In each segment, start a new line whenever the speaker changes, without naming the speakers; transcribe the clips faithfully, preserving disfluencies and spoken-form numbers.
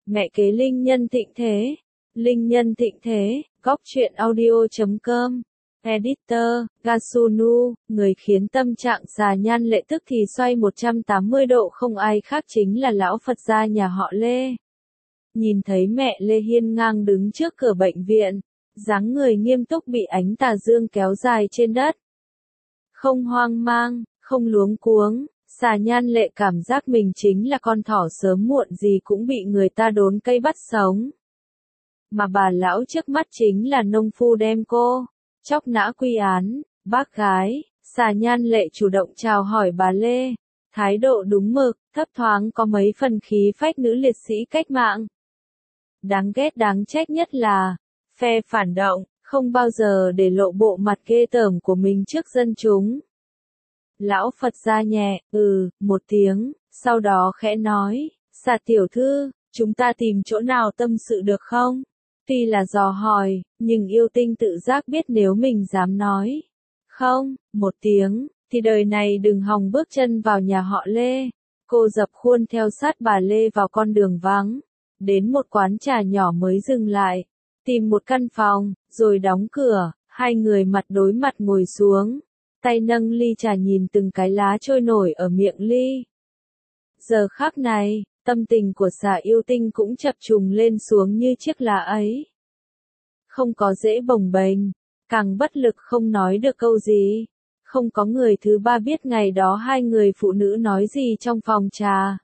Mẹ kế linh nhân thịnh thế. Linh nhân thịnh thế, góc truyện audio.com. Editor, Gasunu, người khiến tâm trạng Xà Nhan Lệ tức thì xoay một trăm tám mươi độ, không ai khác chính là lão Phật gia nhà họ Lê. Nhìn thấy mẹ Lê hiên ngang đứng trước cửa bệnh viện, dáng người nghiêm túc bị ánh tà dương kéo dài trên đất. Không hoang mang, không luống cuống, Xà Nhan Lệ cảm giác mình chính là con thỏ sớm muộn gì cũng bị người ta đốn cây bắt sống. Mà bà lão trước mắt chính là nông phu đem cô chóc nã quy án. Bác gái, Xà Nhan Lệ chủ động chào hỏi bà Lê, thái độ đúng mực, thấp thoáng có mấy phần khí phách nữ liệt sĩ cách mạng. Đáng ghét đáng trách nhất là, phe phản động, không bao giờ để lộ bộ mặt ghê tởm của mình trước dân chúng. Lão Phật gia nhẹ, ừ, một tiếng, sau đó khẽ nói, Xà tiểu thư, chúng ta tìm chỗ nào tâm sự được không? Tuy là dò hỏi, nhưng yêu tinh tự giác biết nếu mình dám nói không, một tiếng, thì đời này đừng hòng bước chân vào nhà họ Lê. Cô dập khuôn theo sát bà Lê vào con đường vắng, đến một quán trà nhỏ mới dừng lại, tìm một căn phòng, rồi đóng cửa, hai người mặt đối mặt ngồi xuống, tay nâng ly trà nhìn từng cái lá trôi nổi ở miệng ly. Giờ khắc này, tâm tình của Xà yêu tinh cũng chập trùng lên xuống như chiếc lá ấy. Không có dễ bồng bềnh, càng bất lực không nói được câu gì. Không có người thứ ba biết ngày đó hai người phụ nữ nói gì trong phòng trà.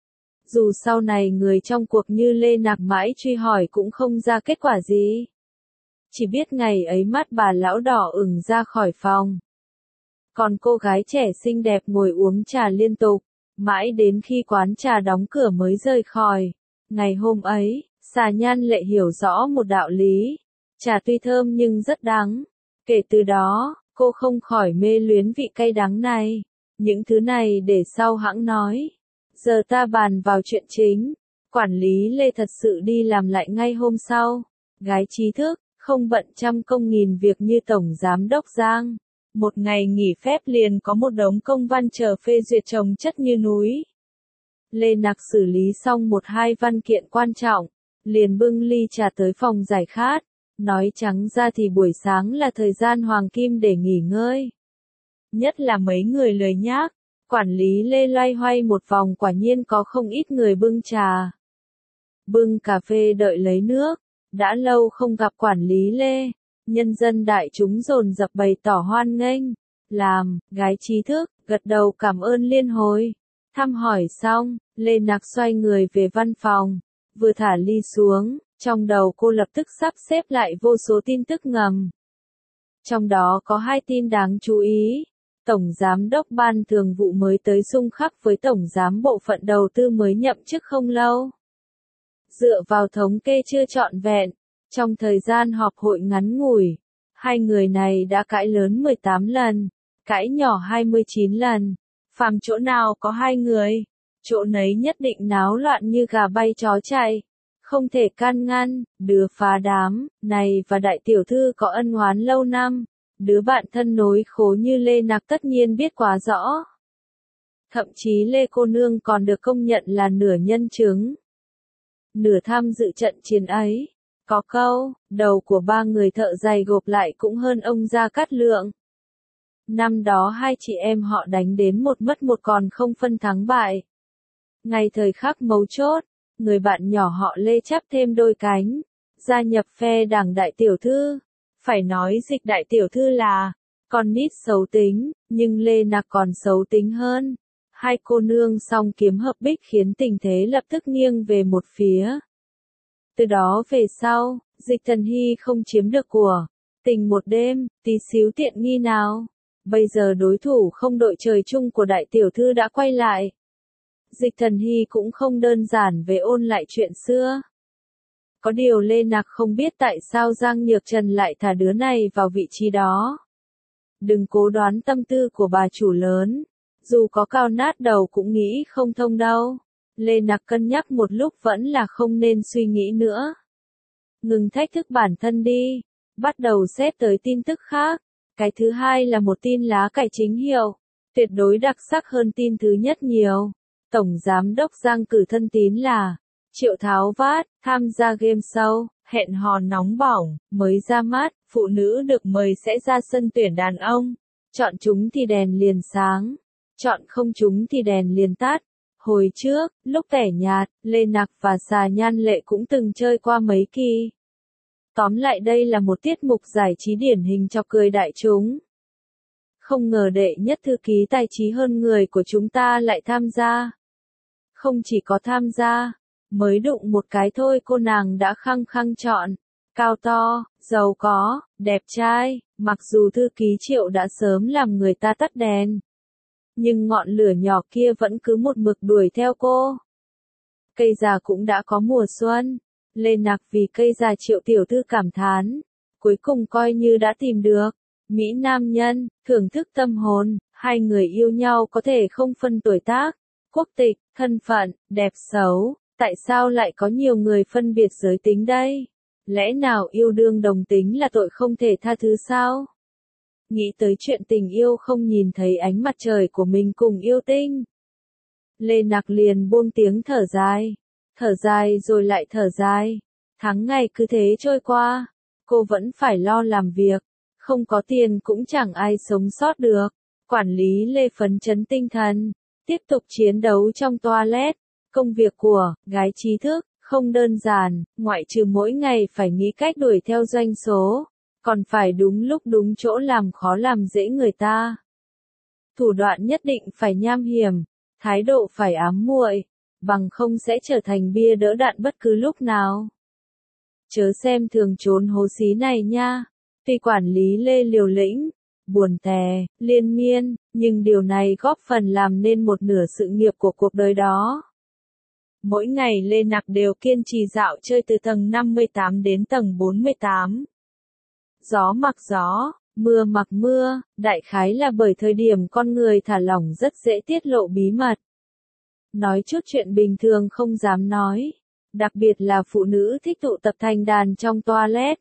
Dù sau này người trong cuộc như Lê Nạc mãi truy hỏi cũng không ra kết quả gì. Chỉ biết ngày ấy mắt bà lão đỏ ửng ra khỏi phòng. Còn cô gái trẻ xinh đẹp ngồi uống trà liên tục, mãi đến khi quán trà đóng cửa mới rời khỏi. Ngày hôm ấy, Xà Nhan Lệ hiểu rõ một đạo lý. Trà tuy thơm nhưng rất đắng. Kể từ đó, cô không khỏi mê luyến vị cay đắng này. Những thứ này để sau hãng nói. Giờ ta bàn vào chuyện chính. Quản lý Lê thật sự đi làm lại ngay hôm sau. Gái trí thức, không bận trăm công nghìn việc như Tổng Giám đốc Giang. Một ngày nghỉ phép liền có một đống công văn chờ phê duyệt chồng chất như núi. Lê Nạc xử lý xong một hai văn kiện quan trọng, liền bưng ly trà tới phòng giải khát. Nói trắng ra thì buổi sáng là thời gian hoàng kim để nghỉ ngơi. Nhất là mấy người lười nhác, quản lý Lê loay hoay một vòng quả nhiên có không ít người bưng trà. Bưng cà phê đợi lấy nước, đã lâu không gặp quản lý Lê. Nhân dân đại chúng dồn dập bày tỏ hoan nghênh. Làm, gái trí thức, gật đầu cảm ơn liên hồi. Thăm hỏi xong, Lê Nạc xoay người về văn phòng. Vừa thả ly xuống, trong đầu cô lập tức sắp xếp lại vô số tin tức ngầm. Trong đó có hai tin đáng chú ý. Tổng Giám đốc Ban Thường vụ mới tới xung khắc với Tổng Giám bộ phận đầu tư mới nhậm chức không lâu. Dựa vào thống kê chưa trọn vẹn, trong thời gian họp hội ngắn ngủi, hai người này đã cãi lớn mười tám lần, cãi nhỏ hai mươi chín lần. Phàm chỗ nào có hai người, chỗ nấy nhất định náo loạn như gà bay chó chạy. Không thể can ngăn, đứa phá đám, này và đại tiểu thư có ân oán lâu năm. Đứa bạn thân nối khố như Lê Nạc tất nhiên biết quá rõ. Thậm chí Lê cô nương còn được công nhận là nửa nhân chứng. Nửa tham dự trận chiến ấy. Có câu, đầu của ba người thợ giày gộp lại cũng hơn ông Gia Cát Lượng. Năm đó hai chị em họ đánh đến một mất một còn không phân thắng bại. Ngay thời khắc mấu chốt, người bạn nhỏ họ Lê chắp thêm đôi cánh, gia nhập phe đảng đại tiểu thư. Phải nói dịch đại tiểu thư là con nít xấu tính, nhưng Lê Nạc còn xấu tính hơn. Hai cô nương song kiếm hợp bích khiến tình thế lập tức nghiêng về một phía. Từ đó về sau, Dịch Thần Hy không chiếm được của tình một đêm, tí xíu tiện nghi nào. Bây giờ đối thủ không đội trời chung của đại tiểu thư đã quay lại. Dịch Thần Hy cũng không đơn giản về ôn lại chuyện xưa. Có điều Lê Nạc không biết tại sao Giang Nhược Trần lại thả đứa này vào vị trí đó. Đừng cố đoán tâm tư của bà chủ lớn. Dù có cao nát đầu cũng nghĩ không thông đâu. Lê Nạc cân nhắc một lúc vẫn là không nên suy nghĩ nữa. Ngừng thách thức bản thân đi. Bắt đầu xếp tới tin tức khác. Cái thứ hai là một tin lá cải chính hiệu. Tuyệt đối đặc sắc hơn tin thứ nhất nhiều. Tổng Giám đốc Giang cử thân tín là Triệu tháo vát, tham gia game show, hẹn hò nóng bỏng, mới ra mắt, phụ nữ được mời sẽ ra sân tuyển đàn ông. Chọn chúng thì đèn liền sáng, chọn không chúng thì đèn liền tắt. Hồi trước, lúc tẻ nhạt, Lê Nặc và Xà Nhan Lệ cũng từng chơi qua mấy kỳ. Tóm lại đây là một tiết mục giải trí điển hình chọc cười đại chúng. Không ngờ đệ nhất thư ký tài trí hơn người của chúng ta lại tham gia. Không chỉ có tham gia, mới đụng một cái thôi cô nàng đã khăng khăng chọn. Cao to, giàu có, đẹp trai, mặc dù thư ký Triệu đã sớm làm người ta tắt đèn. Nhưng ngọn lửa nhỏ kia vẫn cứ một mực đuổi theo cô. Cây già cũng đã có mùa xuân. Lê Nặc vì cây già Triệu tiểu thư cảm thán. Cuối cùng coi như đã tìm được. Mỹ nam nhân, thưởng thức tâm hồn, hai người yêu nhau có thể không phân tuổi tác, quốc tịch, thân phận, đẹp xấu. Tại sao lại có nhiều người phân biệt giới tính đây? Lẽ nào yêu đương đồng tính là tội không thể tha thứ sao? Nghĩ tới chuyện tình yêu không nhìn thấy ánh mặt trời của mình cùng yêu tinh. Lê Nặc liền buông tiếng thở dài. Thở dài rồi lại thở dài. Tháng ngày cứ thế trôi qua. Cô vẫn phải lo làm việc. Không có tiền cũng chẳng ai sống sót được. Quản lý Lê phấn chấn tinh thần. Tiếp tục chiến đấu trong toilet. Công việc của gái trí thức không đơn giản, ngoại trừ mỗi ngày phải nghĩ cách đuổi theo doanh số, còn phải đúng lúc đúng chỗ làm khó làm dễ người ta. Thủ đoạn nhất định phải nham hiểm, thái độ phải ám muội, bằng không sẽ trở thành bia đỡ đạn bất cứ lúc nào. Chớ xem thường trốn hố xí này nha. Tuy quản lý Lê liều lĩnh, buồn tè, liên miên, nhưng điều này góp phần làm nên một nửa sự nghiệp của cuộc đời đó. Mỗi ngày Lê Nặc đều kiên trì dạo chơi từ tầng năm mươi tám đến tầng bốn mươi tám. Gió mặc gió, mưa mặc mưa, đại khái là bởi thời điểm con người thả lỏng rất dễ tiết lộ bí mật. Nói chút chuyện bình thường không dám nói. Đặc biệt là phụ nữ thích tụ tập thành đàn trong toilet.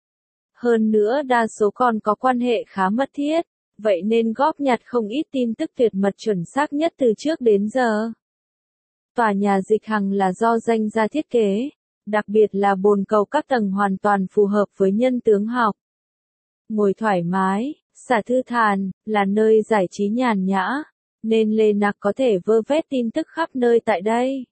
Hơn nữa đa số còn có quan hệ khá mật thiết, vậy nên góp nhặt không ít tin tức tuyệt mật chuẩn xác nhất từ trước đến giờ. Tòa nhà Dịch Hằng là do danh gia thiết kế, đặc biệt là bồn cầu các tầng hoàn toàn phù hợp với nhân tướng học. Ngồi thoải mái, xả thư thàn, là nơi giải trí nhàn nhã, nên Lê Nặc có thể vơ vét tin tức khắp nơi tại đây.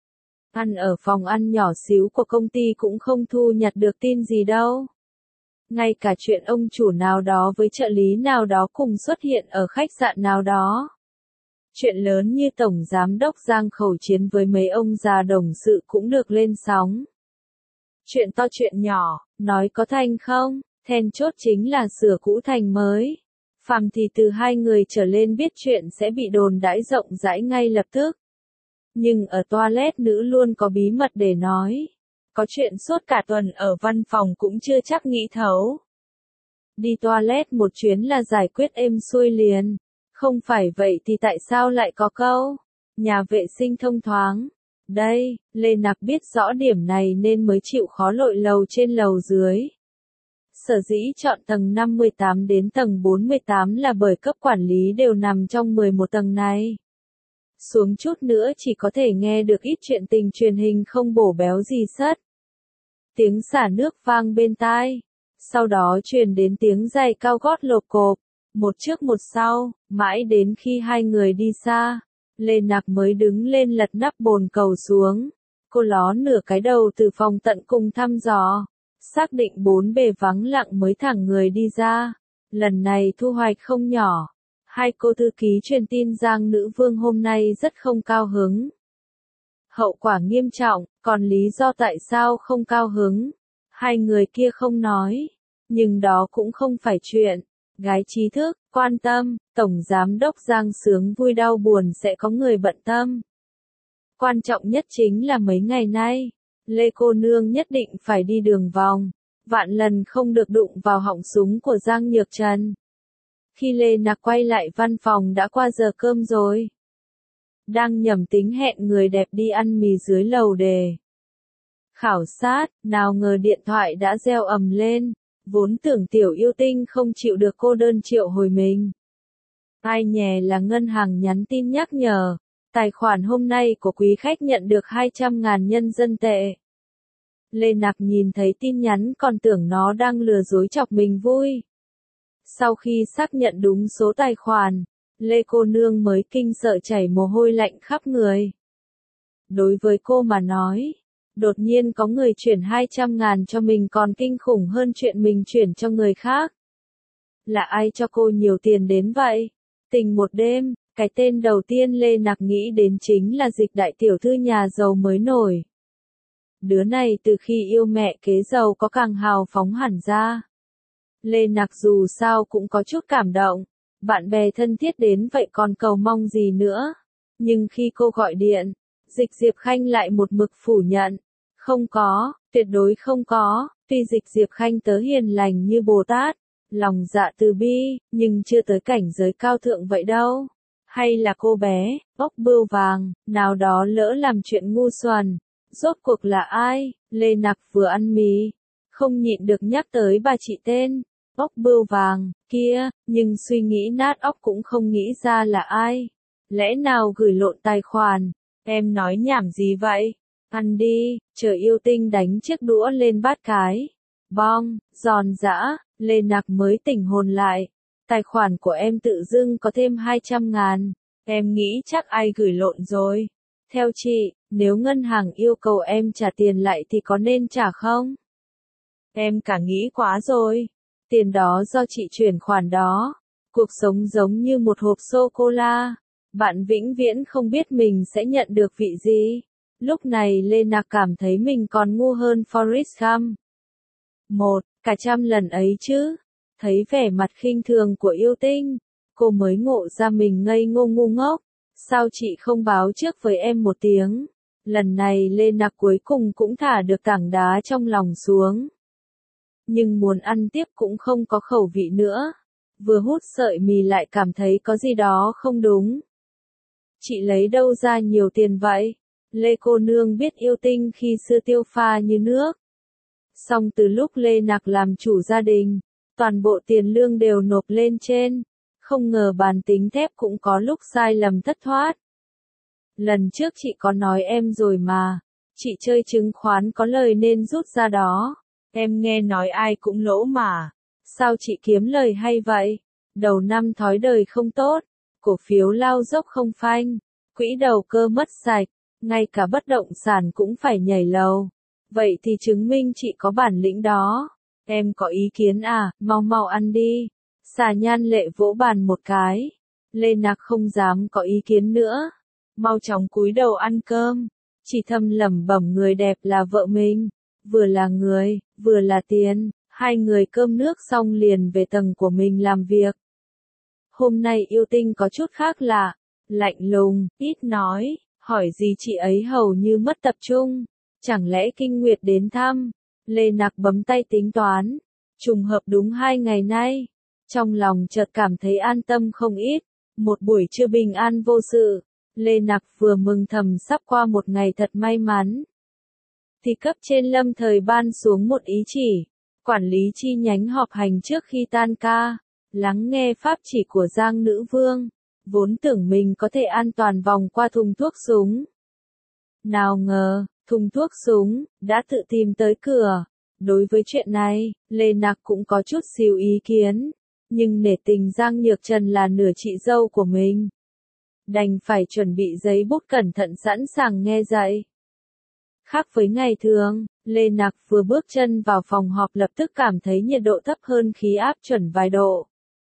Ăn ở phòng ăn nhỏ xíu của công ty cũng không thu nhặt được tin gì đâu. Ngay cả chuyện ông chủ nào đó với trợ lý nào đó cùng xuất hiện ở khách sạn nào đó. Chuyện lớn như Tổng Giám đốc Giang khẩu chiến với mấy ông già đồng sự cũng được lên sóng. Chuyện to chuyện nhỏ, nói có thành không, then chốt chính là sửa cũ thành mới. Phàm thì từ hai người trở lên biết chuyện sẽ bị đồn đãi rộng rãi ngay lập tức. Nhưng ở toilet nữ luôn có bí mật để nói. Có chuyện suốt cả tuần ở văn phòng cũng chưa chắc nghĩ thấu. Đi toilet một chuyến là giải quyết êm xuôi liền. Không phải vậy thì tại sao lại có câu nhà vệ sinh thông thoáng? Đây, Lê Nặc biết rõ điểm này nên mới chịu khó lội lầu trên lầu dưới. Sở dĩ chọn tầng năm mươi tám đến tầng bốn mươi tám là bởi cấp quản lý đều nằm trong mười một tầng này. Xuống chút nữa chỉ có thể nghe được ít chuyện tình truyền hình không bổ béo gì sất. Tiếng xả nước vang bên tai. Sau đó truyền đến tiếng giày cao gót lộp cộp. Một trước một sau, mãi đến khi hai người đi xa. Lê Nặc mới đứng lên lật nắp bồn cầu xuống. Cô ló nửa cái đầu từ phòng tận cùng thăm dò. Xác định bốn bề vắng lặng mới thẳng người đi ra. Lần này thu hoạch không nhỏ. Hai cô thư ký truyền tin Giang nữ vương hôm nay rất không cao hứng. Hậu quả nghiêm trọng, còn lý do tại sao không cao hứng? Hai người kia không nói. Nhưng đó cũng không phải chuyện. Gái trí thức, quan tâm, Tổng Giám đốc Giang sướng vui đau buồn sẽ có người bận tâm. Quan trọng nhất chính là mấy ngày nay, Lê cô nương nhất định phải đi đường vòng, vạn lần không được đụng vào họng súng của Giang Nhược Trần. Khi Lê Nặc quay lại văn phòng đã qua giờ cơm rồi. Đang nhầm tính hẹn người đẹp đi ăn mì dưới lầu đề khảo sát, nào ngờ điện thoại đã reo ầm lên. Vốn tưởng tiểu yêu tinh không chịu được cô đơn triệu hồi mình. Ai nhè là ngân hàng nhắn tin nhắc nhở. Tài khoản hôm nay của quý khách nhận được hai trăm ngàn nhân dân tệ. Lê Nặc nhìn thấy tin nhắn còn tưởng nó đang lừa dối chọc mình vui. Sau khi xác nhận đúng số tài khoản, Lê cô nương mới kinh sợ chảy mồ hôi lạnh khắp người. Đối với cô mà nói, đột nhiên có người chuyển hai trăm ngàn cho mình còn kinh khủng hơn chuyện mình chuyển cho người khác. Là ai cho cô nhiều tiền đến vậy? Tình một đêm, cái tên đầu tiên Lê Nặc nghĩ đến chính là Dịch đại tiểu thư nhà giàu mới nổi. Đứa này từ khi yêu mẹ kế giàu có càng hào phóng hẳn ra. Lê Nặc dù sao cũng có chút cảm động, bạn bè thân thiết đến vậy còn cầu mong gì nữa. Nhưng khi cô gọi điện, Dịch Diệp Khanh lại một mực phủ nhận. Không có, tuyệt đối không có, tuy Dịch Diệp Khanh tớ hiền lành như Bồ Tát, lòng dạ từ bi, nhưng chưa tới cảnh giới cao thượng vậy đâu. Hay là cô bé, ốc bươu vàng, nào đó lỡ làm chuyện ngu xuẩn. Rốt cuộc là ai? Lê Nặc vừa ăn mì, không nhịn được nhắc tới bà chị tên ốc bươu vàng kia, nhưng suy nghĩ nát óc cũng không nghĩ ra là ai. Lẽ nào gửi lộn tài khoản? Em nói nhảm gì vậy? Ăn đi, chờ yêu tinh đánh chiếc đũa lên bát cái. Bong, giòn giã, Lê Nặc mới tỉnh hồn lại. Tài khoản của em tự dưng có thêm hai trăm ngàn. Em nghĩ chắc ai gửi lộn rồi. Theo chị, nếu ngân hàng yêu cầu em trả tiền lại thì có nên trả không? Em cả nghĩ quá rồi. Tiền đó do chị chuyển khoản đó. Cuộc sống giống như một hộp sô-cô-la. Bạn vĩnh viễn không biết mình sẽ nhận được vị gì. Lúc này Lê Nặc cảm thấy mình còn ngu hơn Forrest Gump. Một, cả trăm lần ấy chứ. Thấy vẻ mặt khinh thường của yêu tinh, cô mới ngộ ra mình ngây ngô ngu ngốc. Sao chị không báo trước với em một tiếng? Lần này Lê Nặc cuối cùng cũng thả được tảng đá trong lòng xuống. Nhưng muốn ăn tiếp cũng không có khẩu vị nữa. Vừa hút sợi mì lại cảm thấy có gì đó không đúng. Chị lấy đâu ra nhiều tiền vậy? Lê cô nương biết yêu tinh khi xưa tiêu pha như nước. Xong từ lúc Lê Nặc làm chủ gia đình, toàn bộ tiền lương đều nộp lên trên. Không ngờ bàn tính thép cũng có lúc sai lầm thất thoát. Lần trước chị có nói em rồi mà. Chị chơi chứng khoán có lời nên rút ra đó. Em nghe nói ai cũng lỗ mà. Sao chị kiếm lời hay vậy? Đầu năm thói đời không tốt. Cổ phiếu lao dốc không phanh. Quỹ đầu cơ mất sạch. Ngay cả bất động sản cũng phải nhảy lầu. Vậy thì chứng minh chị có bản lĩnh đó. Em có ý kiến à, mau mau ăn đi. Xà Nhan Lệ vỗ bàn một cái. Lê Nặc không dám có ý kiến nữa. Mau chóng cúi đầu ăn cơm. Chỉ thầm lẩm bẩm người đẹp là vợ mình. Vừa là người, vừa là tiền. Hai người cơm nước xong liền về tầng của mình làm việc. Hôm nay yêu tinh có chút khác lạ. Lạnh lùng, ít nói. Hỏi gì chị ấy hầu như mất tập trung. Chẳng lẽ Kinh Nguyệt đến thăm? Lê Nặc bấm tay tính toán. Trùng hợp đúng hai ngày nay. Trong lòng chợt cảm thấy an tâm không ít. Một buổi trưa bình an vô sự. Lê Nặc vừa mừng thầm sắp qua một ngày thật may mắn. Thì cấp trên lâm thời ban xuống một ý chỉ. Quản lý chi nhánh họp hành trước khi tan ca. Lắng nghe pháp chỉ của Giang Nữ Vương. Vốn tưởng mình có thể an toàn vòng qua thùng thuốc súng. Nào ngờ, thùng thuốc súng, đã tự tìm tới cửa. Đối với chuyện này, Lê Nặc cũng có chút xíu ý kiến. Nhưng nể tình Giang Nhược Trần là nửa chị dâu của mình. Đành phải chuẩn bị giấy bút cẩn thận sẵn sàng nghe dạy. Khác với ngày thường, Lê Nặc vừa bước chân vào phòng họp lập tức cảm thấy nhiệt độ thấp hơn khí áp chuẩn vài độ.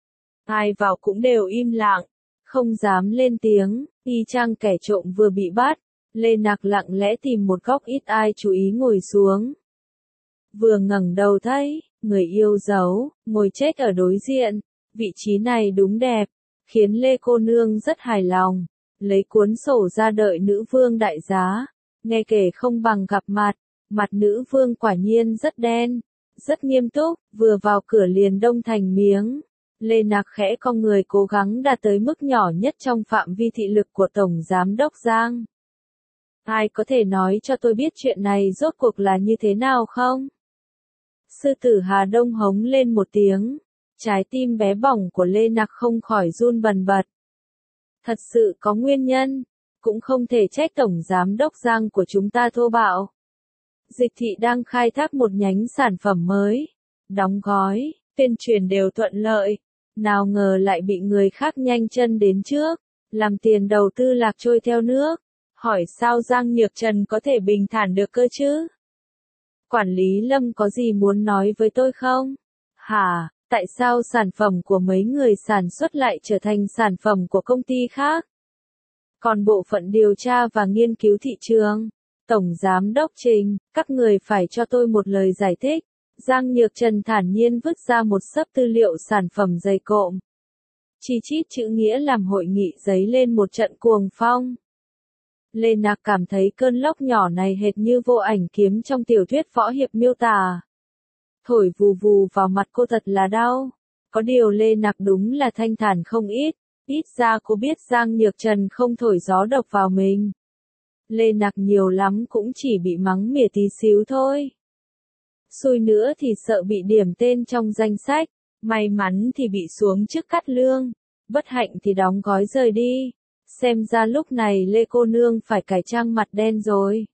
Ai vào cũng đều im lặng, không dám lên tiếng, y chang kẻ trộm vừa bị bắt. Lê Nặc lặng lẽ tìm một góc ít ai chú ý ngồi xuống. Vừa ngẩng đầu thấy, người yêu dấu, ngồi chết ở đối diện. Vị trí này đúng đẹp, khiến Lê cô nương rất hài lòng. Lấy cuốn sổ ra đợi nữ vương đại giá. Nghe kể không bằng gặp mặt, mặt nữ vương quả nhiên rất đen, rất nghiêm túc, vừa vào cửa liền đông thành miếng. Lê Nặc khẽ cong người cố gắng đạt tới mức nhỏ nhất trong phạm vi thị lực của Tổng Giám đốc Giang. Ai có thể nói cho tôi biết chuyện này rốt cuộc là như thế nào không? Sư tử Hà Đông hống lên một tiếng. Trái tim bé bỏng của Lê Nặc không khỏi run bần bật. Thật sự có nguyên nhân. cũng không thể trách Tổng Giám đốc Giang của chúng ta thô bạo. Dịch thị đang khai thác một nhánh sản phẩm mới, đóng gói, tuyên truyền đều thuận lợi, nào ngờ lại bị người khác nhanh chân đến trước, làm tiền đầu tư lạc trôi theo nước. Hỏi sao Giang Nhược Trần có thể bình thản được cơ chứ? Quản lý Lâm có gì muốn nói với tôi không? Hả, tại sao sản phẩm của mấy người sản xuất lại trở thành sản phẩm của công ty khác? Còn bộ phận điều tra và nghiên cứu thị trường, Tổng Giám đốc Trình, các người phải cho tôi một lời giải thích. Giang Nhược Trần thản nhiên vứt ra một xấp tư liệu sản phẩm dày cộm. Chi chít chữ nghĩa làm hội nghị dấy lên một trận cuồng phong. Lê Nạc cảm thấy cơn lốc nhỏ này hệt như vô ảnh kiếm trong tiểu thuyết võ hiệp miêu tả. Thổi vù vù vào mặt cô thật là đau. Có điều Lê Nạc đúng là thanh thản không ít. Ít ra cô biết Giang Nhược Trần không thổi gió độc vào mình. Lê Nạc nhiều lắm cũng chỉ bị mắng mỉa tí xíu thôi. Xui nữa thì sợ bị điểm tên trong danh sách. May mắn thì bị xuống chức cắt lương. Bất hạnh thì đóng gói rời đi. Xem ra lúc này Lê cô nương phải cải trang mặt đen rồi.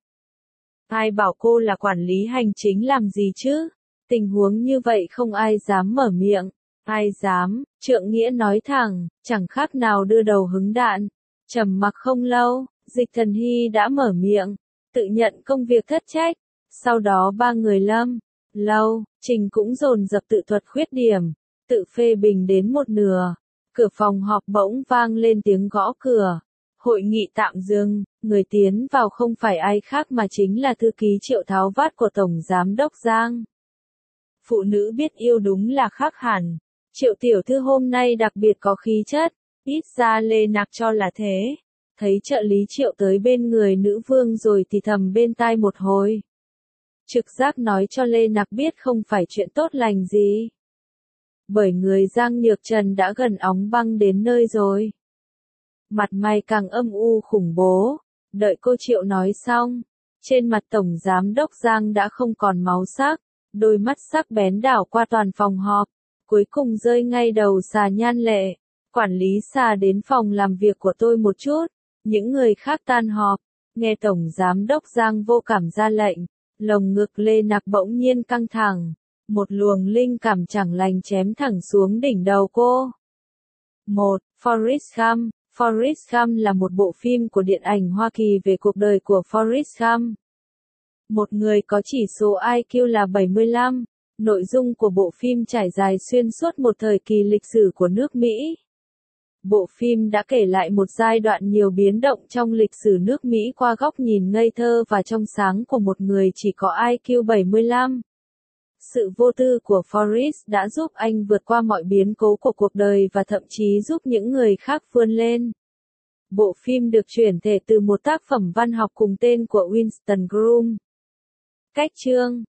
Ai bảo cô là quản lý hành chính làm gì chứ? Tình huống như vậy không ai dám mở miệng. Ai dám, Trượng Nghĩa nói thẳng, chẳng khác nào đưa đầu hứng đạn. Trầm mặc không lâu, Dịch Thần Hy đã mở miệng, tự nhận công việc thất trách. Sau đó ba người Lâm, Lâu, Trình cũng dồn dập tự thuật khuyết điểm, tự phê bình đến một nửa. Cửa phòng họp bỗng vang lên tiếng gõ cửa. Hội nghị tạm dừng, người tiến vào không phải ai khác mà chính là thư ký Triệu Tháo Vát của Tổng Giám đốc Giang. Phụ nữ biết yêu đúng là khác hẳn. Triệu tiểu thư hôm nay đặc biệt có khí chất, ít ra Lê Nạc cho là thế. Thấy trợ lý Triệu tới bên người nữ vương rồi thì thầm bên tai một hồi. Trực giác nói cho Lê Nạc biết không phải chuyện tốt lành gì. Bởi người Giang Nhược Trần đã gần óng băng đến nơi rồi. Mặt mày càng âm u khủng bố. Đợi cô Triệu nói xong, trên mặt Tổng Giám đốc Giang đã không còn máu sắc, đôi mắt sắc bén đảo qua toàn phòng họp, cuối cùng rơi ngay đầu Xà Nhan Lệ. Quản lý Xà đến phòng làm việc của tôi một chút, những người khác tan họp, nghe Tổng Giám đốc Giang vô cảm ra lệnh, lồng ngực Lê Nạc bỗng nhiên căng thẳng. Một luồng linh cảm chẳng lành chém thẳng xuống đỉnh đầu cô. một. Forrest Gump. Forrest Gump là một bộ phim của điện ảnh Hoa Kỳ về cuộc đời của Forrest Gump. Một người có chỉ số I Q là bảy mươi lăm. Nội dung của bộ phim trải dài xuyên suốt một thời kỳ lịch sử của nước Mỹ. Bộ phim đã kể lại một giai đoạn nhiều biến động trong lịch sử nước Mỹ qua góc nhìn ngây thơ và trong sáng của một người chỉ có I Q bảy mươi lăm. Sự vô tư của Forrest đã giúp anh vượt qua mọi biến cố của cuộc đời và thậm chí giúp những người khác vươn lên. Bộ phim được chuyển thể từ một tác phẩm văn học cùng tên của Winston Groom. Cách chương